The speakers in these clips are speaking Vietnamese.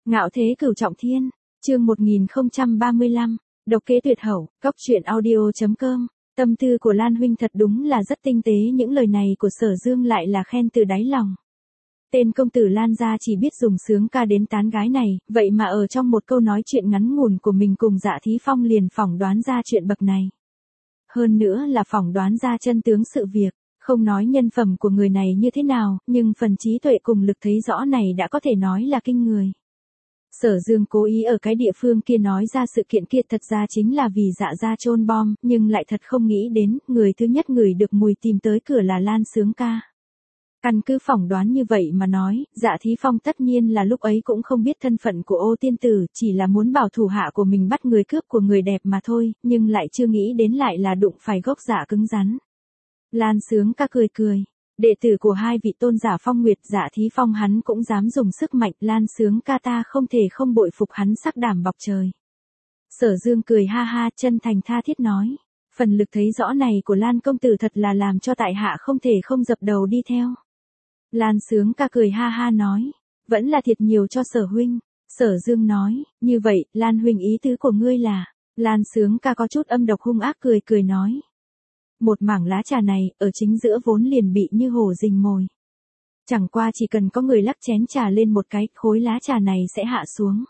Ngạo thế cửu trọng thiên, chương 1035, độc kế tuyệt hậu, cóc truyện audio.com. Tâm tư của Lan huynh thật đúng là rất tinh tế, những lời này của Sở Dương lại là khen từ đáy lòng. Tên công tử Lan gia chỉ biết dùng sướng ca đến tán gái này, vậy mà ở trong một câu nói chuyện ngắn ngủn của mình cùng Dạ Thí Phong liền phỏng đoán ra chuyện bậc này. Hơn nữa là phỏng đoán ra chân tướng sự việc, không nói nhân phẩm của người này như thế nào, nhưng phần trí tuệ cùng lực thấy rõ này đã có thể nói là kinh người. Sở Dương cố ý ở cái địa phương kia nói ra sự kiện kia thật ra chính là vì Dạ gia chôn bom, nhưng lại thật không nghĩ đến, người thứ nhất ngửi được mùi tìm tới cửa là Lan Sướng ca. Căn cứ phỏng đoán như vậy mà nói, Dạ Thí Phong tất nhiên là lúc ấy cũng không biết thân phận của Ô tiên tử, chỉ là muốn bảo thủ hạ của mình bắt người cướp của người đẹp mà thôi, nhưng lại chưa nghĩ đến lại là đụng phải gốc dạ cứng rắn. Lan Sướng ca cười cười. Đệ tử của hai vị tôn giả Phong Nguyệt, Dạ Thí Phong hắn cũng dám dùng sức mạnh, Lan Sướng ca ta không thể không bội phục hắn sắc đảm bọc trời. Sở Dương cười ha ha, chân thành tha thiết nói, phần lực thấy rõ này của Lan công tử thật là làm cho tại hạ không thể không dập đầu đi theo. Lan Sướng ca cười ha ha nói, vẫn là thiệt nhiều cho Sở huynh. Sở Dương nói, như vậy, Lan huynh ý tứ của ngươi là, Lan Sướng ca có chút âm độc hung ác cười cười nói. Một mảng lá trà này, ở chính giữa vốn liền bị như hổ rình mồi. Chẳng qua chỉ cần có người lắc chén trà lên một cái, khối lá trà này sẽ hạ xuống.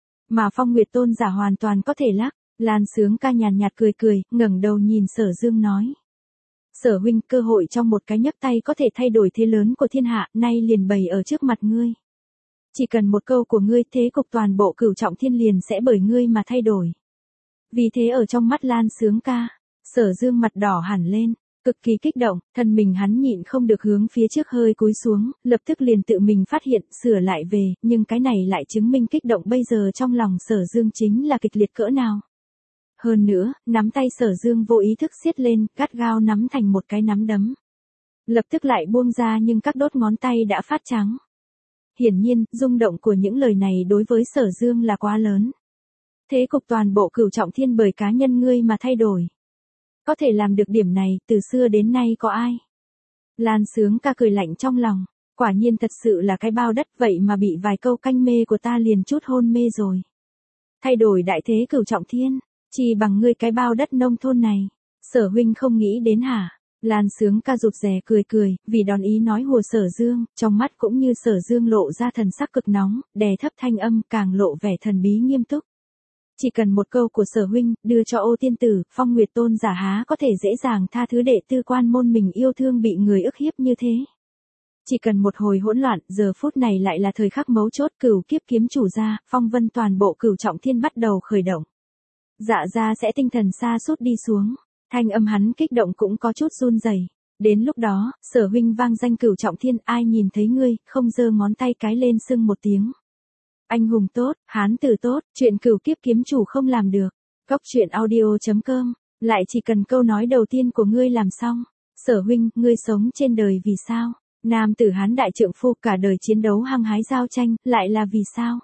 Mà Phong Nguyệt tôn giả hoàn toàn có thể lắc. Lan Sướng ca nhàn nhạt cười cười, ngẩng đầu nhìn Sở Dương nói. Sở huynh, cơ hội trong một cái nhấc tay có thể thay đổi thế lớn của thiên hạ, nay liền bày ở trước mặt ngươi. Chỉ cần một câu của ngươi, thế cục toàn bộ cửu trọng thiên liền sẽ bởi ngươi mà thay đổi. Vì thế ở trong mắt Lan Sướng ca, Sở Dương mặt đỏ hẳn lên, cực kỳ kích động, thân mình hắn nhịn không được hướng phía trước hơi cúi xuống, lập tức liền tự mình phát hiện, sửa lại về, nhưng cái này lại chứng minh kích động bây giờ trong lòng Sở Dương chính là kịch liệt cỡ nào. Hơn nữa, nắm tay Sở Dương vô ý thức siết lên, gắt gao nắm thành một cái nắm đấm. Lập tức lại buông ra nhưng các đốt ngón tay đã phát trắng. Hiển nhiên, rung động của những lời này đối với Sở Dương là quá lớn. Thế cục toàn bộ cửu trọng thiên bởi cá nhân ngươi mà thay đổi. Có thể làm được điểm này, từ xưa đến nay có ai? Lan Sướng ca cười lạnh trong lòng, quả nhiên thật sự là cái bao đất, vậy mà bị vài câu canh mê của ta liền chút hôn mê rồi. Thay đổi đại thế cửu trọng thiên, chỉ bằng ngươi cái bao đất nông thôn này. Sở huynh không nghĩ đến hả? Lan Sướng ca rụt rè cười cười, vì đón ý nói hùa Sở Dương, trong mắt cũng như Sở Dương lộ ra thần sắc cực nóng, đè thấp thanh âm, càng lộ vẻ thần bí nghiêm túc. Chỉ cần một câu của Sở huynh, đưa cho Ô tiên tử, Phong Nguyệt tôn giả há có thể dễ dàng tha thứ đệ tư quan môn mình yêu thương bị người ức hiếp như thế. Chỉ cần một hồi hỗn loạn, giờ phút này lại là thời khắc mấu chốt, cửu kiếp kiếm chủ ra, phong vân toàn bộ cửu trọng thiên bắt đầu khởi động. Dạ gia sẽ tinh thần sa sút đi xuống, thanh âm hắn kích động cũng có chút run rẩy. Đến lúc đó, Sở huynh vang danh cửu trọng thiên, ai nhìn thấy ngươi, không giơ ngón tay cái lên sưng một tiếng. Anh hùng tốt, hán tử tốt, chuyện cửu kiếp kiếm chủ không làm được. Cóc truyện audio.com, lại chỉ cần câu nói đầu tiên của ngươi làm xong. Sở huynh, ngươi sống trên đời vì sao? Nam tử hán đại trượng phu cả đời chiến đấu hăng hái giao tranh, lại là vì sao?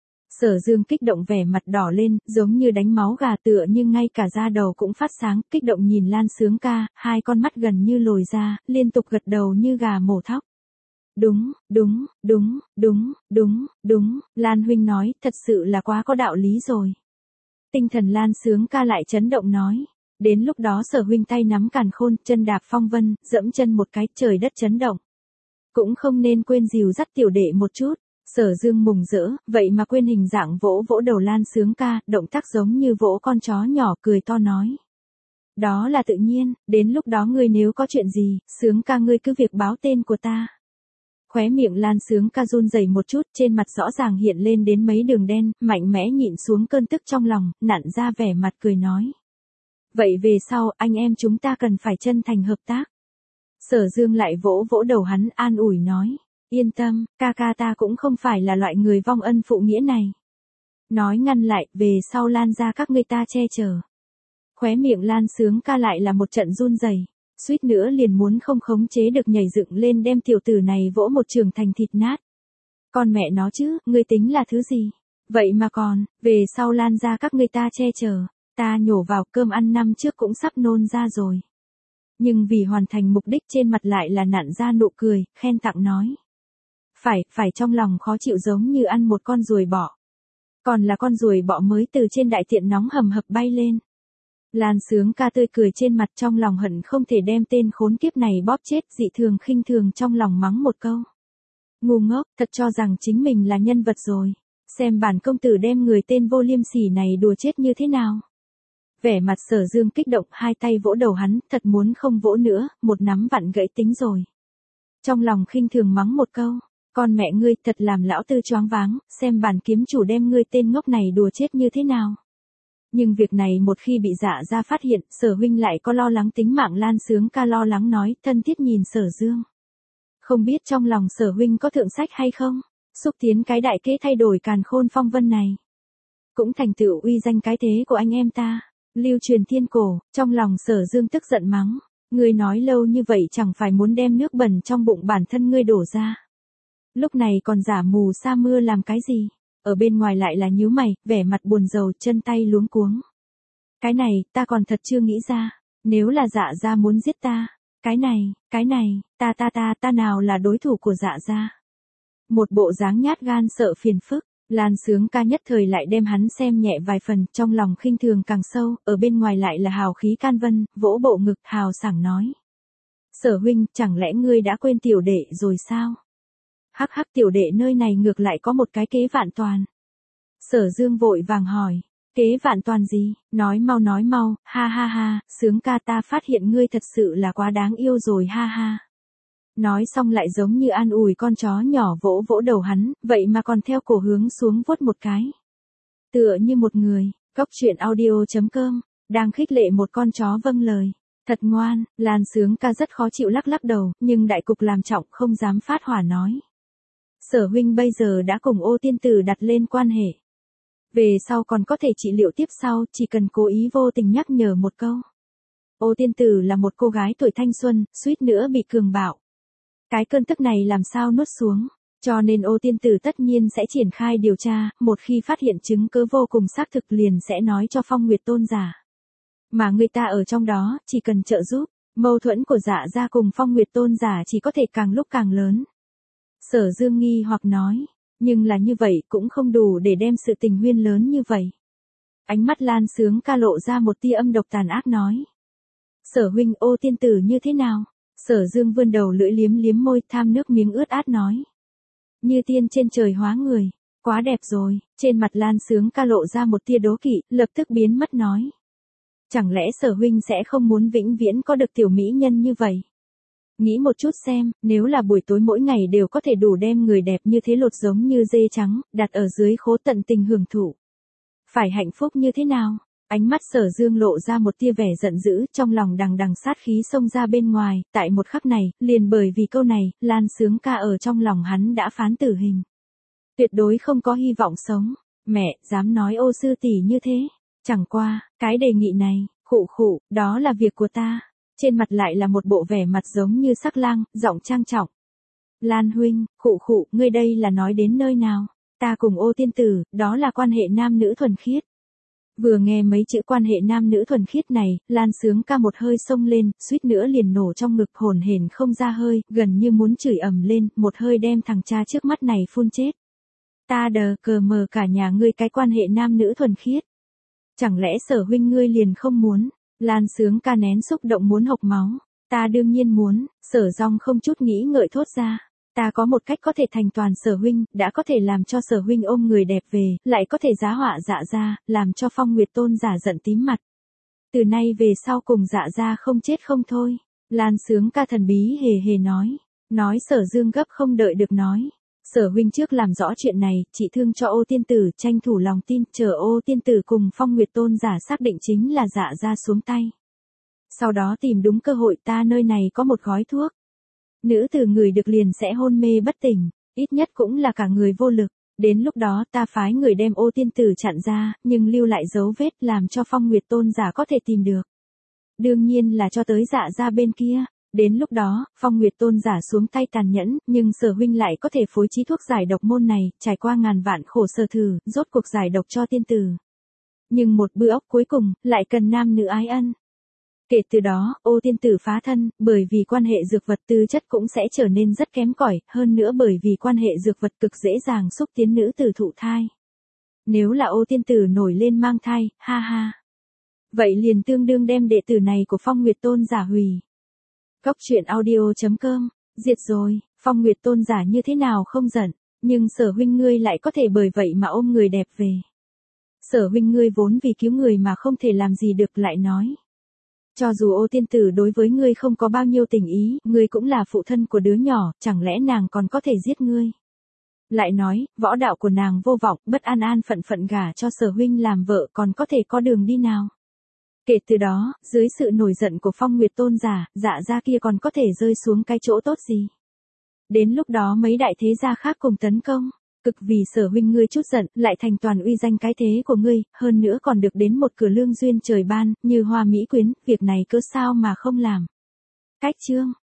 Sở Dương kích động vẻ mặt đỏ lên, giống như đánh máu gà, tựa nhưng ngay cả da đầu cũng phát sáng, kích động nhìn Lan Sướng ca, hai con mắt gần như lồi ra, liên tục gật đầu như gà mổ thóc. Đúng, đúng, đúng, đúng, đúng, đúng, Lan huynh nói, thật sự là quá có đạo lý rồi. Tinh thần Lan Sướng ca lại chấn động nói. Đến lúc đó Sở huynh tay nắm càn khôn, chân đạp phong vân, dẫm chân một cái, trời đất chấn động. Cũng không nên quên dìu dắt tiểu đệ một chút. Sở Dương mừng rỡ, vậy mà quên hình dạng vỗ vỗ đầu Lan Sướng ca, động tác giống như vỗ con chó nhỏ, cười to nói. Đó là tự nhiên, đến lúc đó ngươi nếu có chuyện gì, Sướng ca ngươi cứ việc báo tên của ta. Khóe miệng Lan Sướng ca run rẩy một chút, trên mặt rõ ràng hiện lên đến mấy đường đen, mạnh mẽ nhịn xuống cơn tức trong lòng, nặn ra vẻ mặt cười nói. Vậy về sau, anh em chúng ta cần phải chân thành hợp tác. Sở Dương lại vỗ vỗ đầu hắn, an ủi nói. Yên tâm, ca ca ta cũng không phải là loại người vong ân phụ nghĩa này. Nói ngăn lại, về sau Lan ra các ngươi ta che chở. Khóe miệng Lan Sướng ca lại là một trận run rẩy, suýt nữa liền muốn không khống chế được nhảy dựng lên đem tiểu tử này vỗ một trường thành thịt nát. Con mẹ nó chứ, ngươi tính là thứ gì? Vậy mà còn, về sau Lan ra các ngươi ta che chở, ta nhổ vào cơm ăn năm trước cũng sắp nôn ra rồi. Nhưng vì hoàn thành mục đích trên mặt lại là nặn ra nụ cười, khen tặng nói. Phải trong lòng khó chịu giống như ăn một con ruồi bọ. Còn là con ruồi bọ mới từ trên đại tiện nóng hầm hập bay lên. Lan Sướng Ca tươi cười trên mặt, trong lòng hận không thể đem tên khốn kiếp này bóp chết, dị thường khinh thường trong lòng mắng một câu. Ngu ngốc, thật cho rằng chính mình là nhân vật rồi. Xem bản công tử đem người tên vô liêm sỉ này đùa chết như thế nào. Vẻ mặt Sở Dương kích động, hai tay vỗ đầu hắn, thật muốn không vỗ nữa, một nắm vặn gãy tính rồi. Trong lòng khinh thường mắng một câu, con mẹ ngươi thật làm lão tư choáng váng, xem bản kiếm chủ đem ngươi tên ngốc này đùa chết như thế nào. Nhưng việc này một khi bị Dạ Gia phát hiện, Sở huynh lại có lo lắng tính mạng. Lan Sướng Ca lo lắng nói, thân thiết nhìn Sở Dương. Không biết trong lòng Sở huynh có thượng sách hay không, xúc tiến cái đại kế thay đổi càn khôn phong vân này. Cũng thành tựu uy danh cái thế của anh em ta, lưu truyền thiên cổ. Trong lòng Sở Dương tức giận mắng, ngươi nói lâu như vậy chẳng phải muốn đem nước bẩn trong bụng bản thân ngươi đổ ra. Lúc này còn giả mù sa mưa làm cái gì? Ở bên ngoài lại là nhíu mày, vẻ mặt buồn rầu, chân tay luống cuống. Cái này, ta còn thật chưa nghĩ ra. Nếu là Dạ Gia muốn giết ta, cái này, ta nào là đối thủ của Dạ Gia. Một bộ dáng nhát gan sợ phiền phức, Lan Sướng Ca nhất thời lại đem hắn xem nhẹ vài phần, trong lòng khinh thường càng sâu, ở bên ngoài lại là hào khí can vân, vỗ bộ ngực hào sảng nói. Sở huynh, chẳng lẽ ngươi đã quên tiểu đệ rồi sao? Hắc hắc, tiểu đệ nơi này ngược lại có một cái kế vạn toàn. Sở Dương vội vàng hỏi, kế vạn toàn gì, nói mau, ha ha ha, Sướng Ca ta phát hiện ngươi thật sự là quá đáng yêu rồi ha ha. Nói xong lại giống như an ủi con chó nhỏ, vỗ vỗ đầu hắn, vậy mà còn theo cổ hướng xuống vuốt một cái. Tựa như một người, Cóc Truyện Audio.com, đang khích lệ một con chó vâng lời. Thật ngoan. Lan Sướng Ca rất khó chịu lắc lắc đầu, nhưng đại cục làm trọng không dám phát hỏa nói. Sở huynh bây giờ đã cùng Ô tiên tử đặt lên quan hệ. Về sau còn có thể trị liệu tiếp sau, chỉ cần cố ý vô tình nhắc nhở một câu. Ô tiên tử là một cô gái tuổi thanh xuân, suýt nữa bị cường bạo. Cái cơn tức này làm sao nuốt xuống, cho nên Ô tiên tử tất nhiên sẽ triển khai điều tra, một khi phát hiện chứng cứ vô cùng xác thực liền sẽ nói cho Phong Nguyệt tôn giả. Mà người ta ở trong đó, chỉ cần trợ giúp, mâu thuẫn của Dạ Gia cùng Phong Nguyệt tôn giả chỉ có thể càng lúc càng lớn. Sở Dương nghi hoặc nói, nhưng là như vậy cũng không đủ để đem sự tình huyên lớn như vậy. Ánh mắt Lan Sướng Ca lộ ra một tia âm độc tàn ác nói. Sở huynh, Ô tiên tử như thế nào? Sở Dương vươn đầu lưỡi liếm liếm môi, tham nước miếng ướt át nói. Như tiên trên trời hóa người, quá đẹp rồi. Trên mặt Lan Sướng Ca lộ ra một tia đố kỵ, lập tức biến mất nói. Chẳng lẽ Sở huynh sẽ không muốn vĩnh viễn có được tiểu mỹ nhân như vậy? Nghĩ một chút xem, nếu là buổi tối mỗi ngày đều có thể đủ đem người đẹp như thế lột giống như dê trắng, đặt ở dưới khố tận tình hưởng thụ. Phải hạnh phúc như thế nào? Ánh mắt Sở Dương lộ ra một tia vẻ giận dữ, trong lòng đằng đằng sát khí xông ra bên ngoài, tại một khắc này, liền bởi vì câu này, Lan Sướng Ca ở trong lòng hắn đã phán tử hình. Tuyệt đối không có hy vọng sống. Mẹ, dám nói Ô sư tỷ như thế. Chẳng qua, cái đề nghị này, khụ, đó là việc của ta. Trên mặt lại là một bộ vẻ mặt giống như sắc lang, giọng trang trọng. Lan huynh, khụ, ngươi đây là nói đến nơi nào? Ta cùng Ô tiên tử, đó là quan hệ nam nữ thuần khiết. Vừa nghe mấy chữ quan hệ nam nữ thuần khiết này, Lan Sướng Ca một hơi xông lên, suýt nữa liền nổ trong ngực, hồn hển không ra hơi, gần như muốn chửi ầm lên, một hơi đem thằng cha trước mắt này phun chết. Ta đờ cờ mờ cả nhà ngươi cái quan hệ nam nữ thuần khiết. Chẳng lẽ Sở huynh ngươi liền không muốn? Lan Sướng Ca nén xúc động muốn hộc máu. Ta đương nhiên muốn. Sở Dòng không chút nghĩ ngợi thốt ra. Ta có một cách có thể thành toàn Sở huynh, đã có thể làm cho Sở huynh ôm người đẹp về, lại có thể giá họa Dạ Gia, làm cho Phong Nguyệt tôn giả giận tím mặt. Từ nay về sau cùng Dạ Gia không chết không thôi. Lan Sướng Ca thần bí hề nói. Nói Sở Dương gấp không đợi được nói. Sở huynh trước làm rõ chuyện này, trị thương cho Ô tiên tử, tranh thủ lòng tin, chờ Ô tiên tử cùng Phong Nguyệt tôn giả xác định chính là Dạ Gia xuống tay. Sau đó tìm đúng cơ hội, ta nơi này có một gói thuốc. Nữ tử người được liền sẽ hôn mê bất tỉnh, ít nhất cũng là cả người vô lực. Đến lúc đó ta phái người đem Ô tiên tử chặn ra, nhưng lưu lại dấu vết làm cho Phong Nguyệt tôn giả có thể tìm được. Đương nhiên là cho tới Dạ Gia bên kia. Đến lúc đó, Phong Nguyệt tôn giả xuống tay tàn nhẫn, nhưng Sở huynh lại có thể phối trí thuốc giải độc môn này, trải qua ngàn vạn khổ sở thử, rốt cuộc giải độc cho tiên tử. Nhưng một bữa ốc cuối cùng, lại cần nam nữ ái ân. Kể từ đó, Ô tiên tử phá thân, bởi vì quan hệ dược vật tư chất cũng sẽ trở nên rất kém cỏi, hơn nữa bởi vì quan hệ dược vật cực dễ dàng xúc tiến nữ tử thụ thai. Nếu là Ô tiên tử nổi lên mang thai, ha ha. Vậy liền tương đương đem đệ tử này của Phong Nguyệt Tôn giả hủy. Góc truyện audio.com, diệt rồi, Phong Nguyệt Tôn giả như thế nào không giận, nhưng Sở huynh ngươi lại có thể bởi vậy mà ôm người đẹp về. Sở huynh ngươi vốn vì cứu người mà không thể làm gì được, lại nói. Cho dù Ô tiên tử đối với ngươi không có bao nhiêu tình ý, ngươi cũng là phụ thân của đứa nhỏ, chẳng lẽ nàng còn có thể giết ngươi. Lại nói, võ đạo của nàng vô vọng, bất an an phận phận gả cho Sở huynh làm vợ còn có thể có đường đi nào. Kể từ đó, dưới sự nổi giận của Phong Nguyệt Tôn giả, Dạ gia kia còn có thể rơi xuống cái chỗ tốt gì. Đến lúc đó mấy đại thế gia khác cùng tấn công, cực vì Sở huynh ngươi chút giận, lại thành toàn uy danh cái thế của ngươi, hơn nữa còn được đến một cửa lương duyên trời ban, như Hoa Mỹ Quyến, việc này cớ sao mà không làm. Cách chương